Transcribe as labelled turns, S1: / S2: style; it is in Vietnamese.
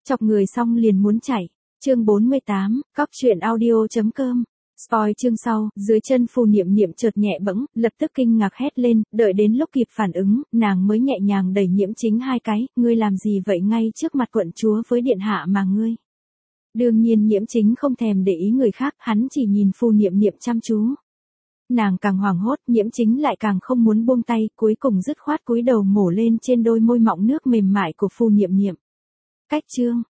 S1: Chọc người xong liền muốn chạy. Chương 48, cóc truyện audio.com. Spoil chương sau, dưới chân Phù Niệm Niệm chợt nhẹ bẫng, lập tức kinh ngạc hét lên, đợi đến lúc kịp phản ứng, nàng mới nhẹ nhàng đẩy Nhiễm Chính hai cái, ngươi làm gì vậy ngay trước mặt quận chúa với điện hạ mà ngươi. Đương nhiên Nhiễm Chính không thèm để ý người khác, hắn chỉ nhìn Phù Niệm Niệm chăm chú. Nàng càng hoảng hốt, Nhiễm Chính lại càng không muốn buông tay, cuối cùng dứt khoát cúi đầu mổ lên trên đôi môi mọng nước mềm mại của Phù Niệm Niệm. Cách chương